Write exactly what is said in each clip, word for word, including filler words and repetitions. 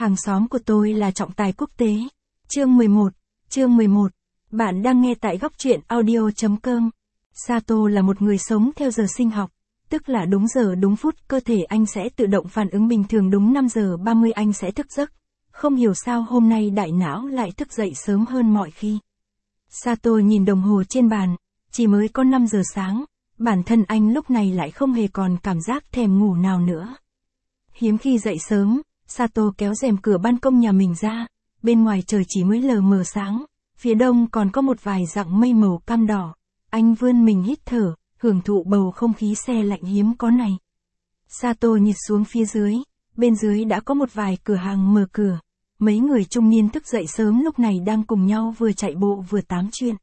Hàng xóm của tôi là trọng tài quốc tế. Chương mười một, chương mười một. Bạn đang nghe tại góc truyện audio chấm com. Sato là một người sống theo giờ sinh học, tức là đúng giờ đúng phút cơ thể anh sẽ tự động phản ứng bình thường, đúng năm giờ ba mươi anh sẽ thức giấc. Không hiểu sao hôm nay đại não lại thức dậy sớm hơn mọi khi. Sato nhìn đồng hồ trên bàn, chỉ mới có năm giờ sáng, bản thân anh lúc này lại không hề còn cảm giác thèm ngủ nào nữa. Hiếm khi dậy sớm, Sato kéo rèm cửa ban công nhà mình ra, bên ngoài trời chỉ mới lờ mờ sáng, phía đông còn có một vài dặng mây màu cam đỏ. Anh vươn mình hít thở, hưởng thụ bầu không khí se lạnh hiếm có này. Sato nhìn xuống phía dưới, bên dưới đã có một vài cửa hàng mở cửa. Mấy người trung niên thức dậy sớm lúc này đang cùng nhau vừa chạy bộ vừa tám chuyện.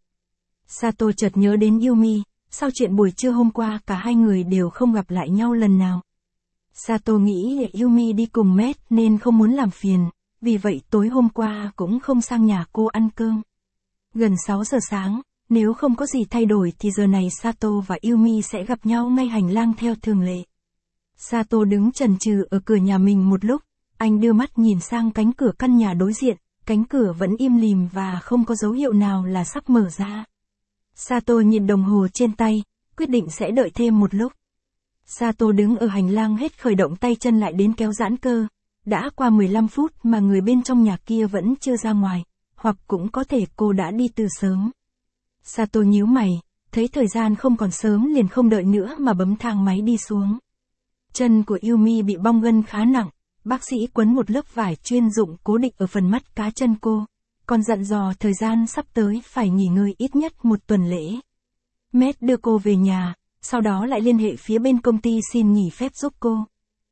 Sato chợt nhớ đến Yumi, sau chuyện buổi trưa hôm qua cả hai người đều không gặp lại nhau lần nào. Sato nghĩ Yumi đi cùng Matt nên không muốn làm phiền, vì vậy tối hôm qua cũng không sang nhà cô ăn cơm. Gần sáu giờ sáng, nếu không có gì thay đổi thì giờ này Sato và Yumi sẽ gặp nhau ngay hành lang theo thường lệ. Sato đứng chần chừ ở cửa nhà mình một lúc, anh đưa mắt nhìn sang cánh cửa căn nhà đối diện, cánh cửa vẫn im lìm và không có dấu hiệu nào là sắp mở ra. Sato nhìn đồng hồ trên tay, quyết định sẽ đợi thêm một lúc. Sato đứng ở hành lang hết khởi động tay chân lại đến kéo giãn cơ. Đã qua mười lăm phút mà người bên trong nhà kia vẫn chưa ra ngoài, hoặc cũng có thể cô đã đi từ sớm. Sato nhíu mày, thấy thời gian không còn sớm liền không đợi nữa mà bấm thang máy đi xuống. Chân của Yumi bị bong gân khá nặng, bác sĩ quấn một lớp vải chuyên dụng cố định ở phần mắt cá chân cô, còn dặn dò thời gian sắp tới phải nghỉ ngơi ít nhất một tuần lễ. Matt đưa cô về nhà, sau đó lại liên hệ phía bên công ty xin nghỉ phép giúp cô.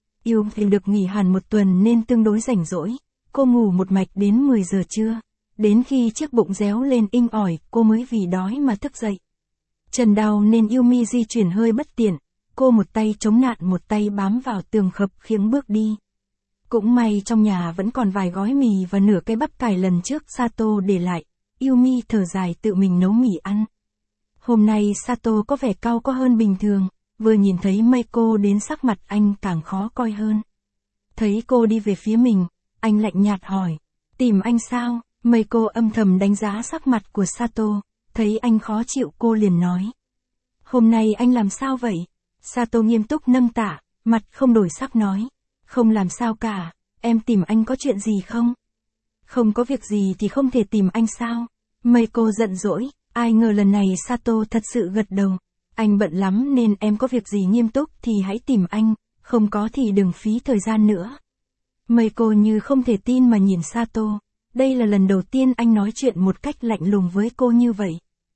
Yumi được nghỉ hẳn một tuần nên tương đối rảnh rỗi, cô ngủ một mạch đến mười giờ trưa, đến khi chiếc bụng réo lên inh ỏi cô mới vì đói mà thức dậy. Chân đau nên Yumi di chuyển hơi bất tiện, cô một tay chống nạn một tay bám vào tường khập khiễng bước đi. Cũng may trong nhà vẫn còn vài gói mì và nửa cái bắp cải lần trước Sato để lại, Yumi thở dài tự mình nấu mì ăn. Hôm nay Sato có vẻ cau có hơn bình thường, vừa nhìn thấy Meiko đến sắc mặt anh càng khó coi hơn. Thấy cô đi về phía mình, anh lạnh nhạt hỏi, tìm anh sao? Meiko âm thầm đánh giá sắc mặt của Sato, thấy anh khó chịu cô liền nói. Hôm nay anh làm sao vậy? Sato nghiêm túc nâng tả, mặt không đổi sắc nói. Không làm sao cả, em tìm anh có chuyện gì không? Không có việc gì thì không thể tìm anh sao? Meiko giận dỗi, ai ngờ lần này Sato thật sự gật đầu. Anh bận lắm nên em có việc gì nghiêm túc thì hãy tìm anh, không có thì đừng phí thời gian nữa. Meiko như không thể tin mà nhìn Sato, đây là lần đầu tiên anh nói chuyện một cách lạnh lùng với cô như vậy.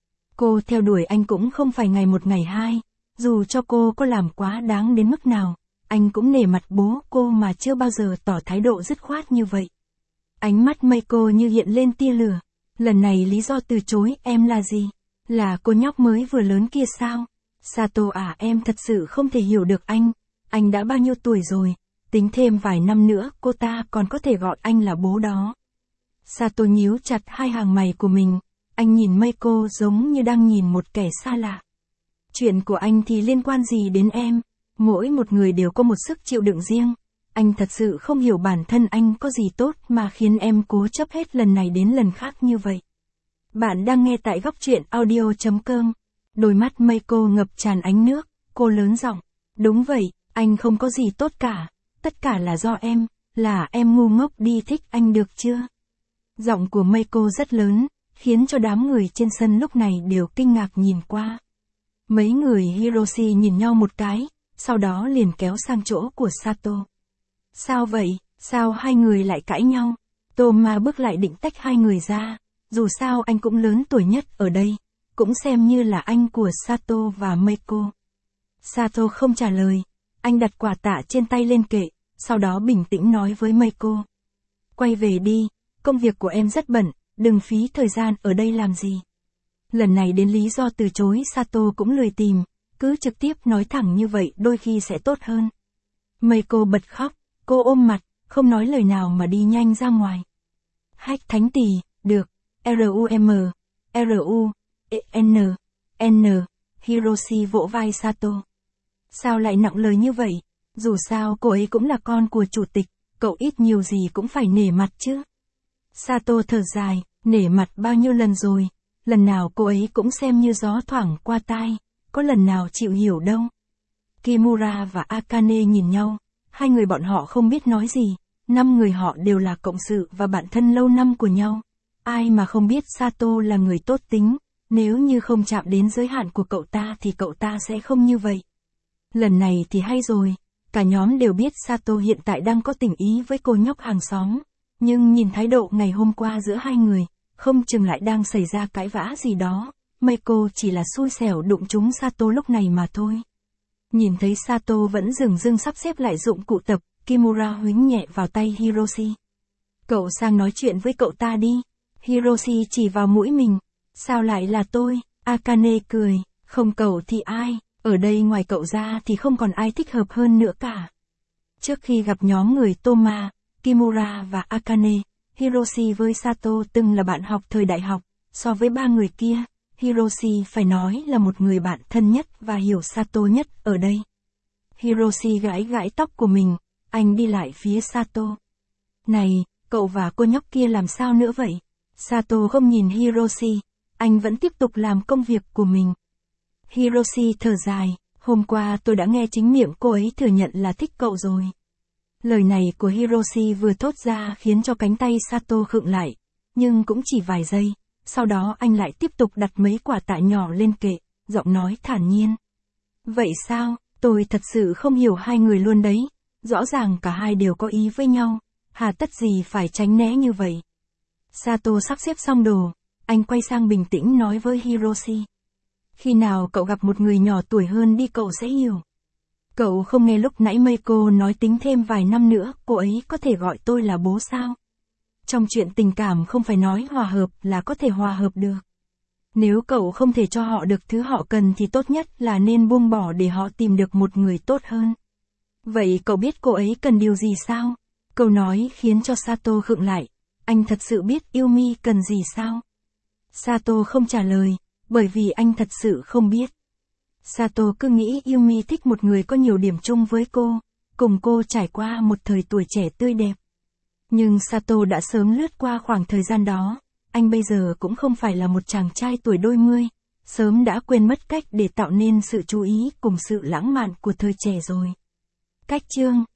Cô theo đuổi anh cũng không phải ngày một ngày hai, dù cho cô có làm quá đáng đến mức nào, anh cũng nể mặt bố cô mà chưa bao giờ tỏ thái độ dứt khoát như vậy. Ánh mắt Meiko như hiện lên tia lửa, lần này lý do từ chối em là gì? Là cô nhóc mới vừa lớn kia sao? Sato à, em thật sự không thể hiểu được anh, anh đã bao nhiêu tuổi rồi, tính thêm vài năm nữa cô ta còn có thể gọi anh là bố đó. Sato nhíu chặt hai hàng mày của mình, anh nhìn Meiko giống như đang nhìn một kẻ xa lạ. Chuyện của anh thì liên quan gì đến em? Mỗi một người đều có một sức chịu đựng riêng, anh thật sự không hiểu bản thân anh có gì tốt mà khiến em cố chấp hết lần này đến lần khác như vậy. Bạn đang nghe tại góc truyện audio chấm com. Đôi mắt Meiko ngập tràn ánh nước, cô lớn giọng. Đúng vậy, anh không có gì tốt cả, tất cả là do em, là em ngu ngốc đi thích anh được chưa? Giọng của Meiko rất lớn, khiến cho đám người trên sân lúc này đều kinh ngạc nhìn qua. Mấy người Hiroshi nhìn nhau một cái, sau đó liền kéo sang chỗ của Sato. Sao vậy, sao hai người lại cãi nhau? Toma bước lại định tách hai người ra, dù sao anh cũng lớn tuổi nhất ở đây, cũng xem như là anh của Sato và Meiko. Sato không trả lời, anh đặt quả tạ trên tay lên kệ, sau đó bình tĩnh nói với Meiko. Quay về đi, công việc của em rất bận, đừng phí thời gian ở đây làm gì. Lần này đến lý do từ chối Sato cũng lười tìm, cứ trực tiếp nói thẳng như vậy đôi khi sẽ tốt hơn. Meiko bật khóc, cô ôm mặt, không nói lời nào mà đi nhanh ra ngoài. Hách thánh tỳ, được, R-U-M, R-U-N, N, Hiroshi vỗ vai Sato. Sao lại nặng lời như vậy? Dù sao cô ấy cũng là con của chủ tịch, cậu ít nhiều gì cũng phải nể mặt chứ. Sato thở dài, nể mặt bao nhiêu lần rồi, lần nào cô ấy cũng xem như gió thoảng qua tai, có lần nào chịu hiểu đâu. Kimura và Akane nhìn nhau, hai người bọn họ không biết nói gì, năm người họ đều là cộng sự và bạn thân lâu năm của nhau. Ai mà không biết Sato là người tốt tính, nếu như không chạm đến giới hạn của cậu ta thì cậu ta sẽ không như vậy. Lần này thì hay rồi, cả nhóm đều biết Sato hiện tại đang có tình ý với cô nhóc hàng xóm, nhưng nhìn thái độ ngày hôm qua giữa hai người, không chừng lại đang xảy ra cãi vã gì đó, Meiko chỉ là xui xẻo đụng trúng Sato lúc này mà thôi. Nhìn thấy Sato vẫn dửng dưng sắp xếp lại dụng cụ tập, Kimura huých nhẹ vào tay Hiroshi. Cậu sang nói chuyện với cậu ta đi. Hiroshi chỉ vào mũi mình. Sao lại là tôi? Akane cười, không cậu thì ai, ở đây ngoài cậu ra thì không còn ai thích hợp hơn nữa cả. Trước khi gặp nhóm người Toma, Kimura và Akane, Hiroshi với Sato từng là bạn học thời đại học, so với ba người kia, Hiroshi phải nói là một người bạn thân nhất và hiểu Sato nhất ở đây. Hiroshi gãi gãi tóc của mình, anh đi lại phía Sato. Này, cậu và cô nhóc kia làm sao nữa vậy? Sato không nhìn Hiroshi, anh vẫn tiếp tục làm công việc của mình. Hiroshi thở dài, hôm qua tôi đã nghe chính miệng cô ấy thừa nhận là thích cậu rồi. Lời này của Hiroshi vừa thốt ra khiến cho cánh tay Sato khựng lại, nhưng cũng chỉ vài giây, sau đó anh lại tiếp tục đặt mấy quả tạ nhỏ lên kệ, giọng nói thản nhiên. Vậy sao, tôi thật sự không hiểu hai người luôn đấy, rõ ràng cả hai đều có ý với nhau, hà tất gì phải tránh né như vậy. Sato sắp xếp xong đồ, anh quay sang bình tĩnh nói với Hiroshi. Khi nào cậu gặp một người nhỏ tuổi hơn đi cậu sẽ hiểu. Cậu không nghe lúc nãy Meiko nói tính thêm vài năm nữa cô ấy có thể gọi tôi là bố sao? Trong chuyện tình cảm không phải nói hòa hợp là có thể hòa hợp được. Nếu cậu không thể cho họ được thứ họ cần thì tốt nhất là nên buông bỏ để họ tìm được một người tốt hơn. Vậy cậu biết cô ấy cần điều gì sao? Câu nói khiến cho Sato khựng lại. Anh thật sự biết Yumi cần gì sao? Sato không trả lời, bởi vì anh thật sự không biết. Sato cứ nghĩ Yumi thích một người có nhiều điểm chung với cô, cùng cô trải qua một thời tuổi trẻ tươi đẹp. Nhưng Sato đã sớm lướt qua khoảng thời gian đó, anh bây giờ cũng không phải là một chàng trai tuổi đôi mươi, sớm đã quên mất cách để tạo nên sự chú ý cùng sự lãng mạn của thời trẻ rồi. Cách chương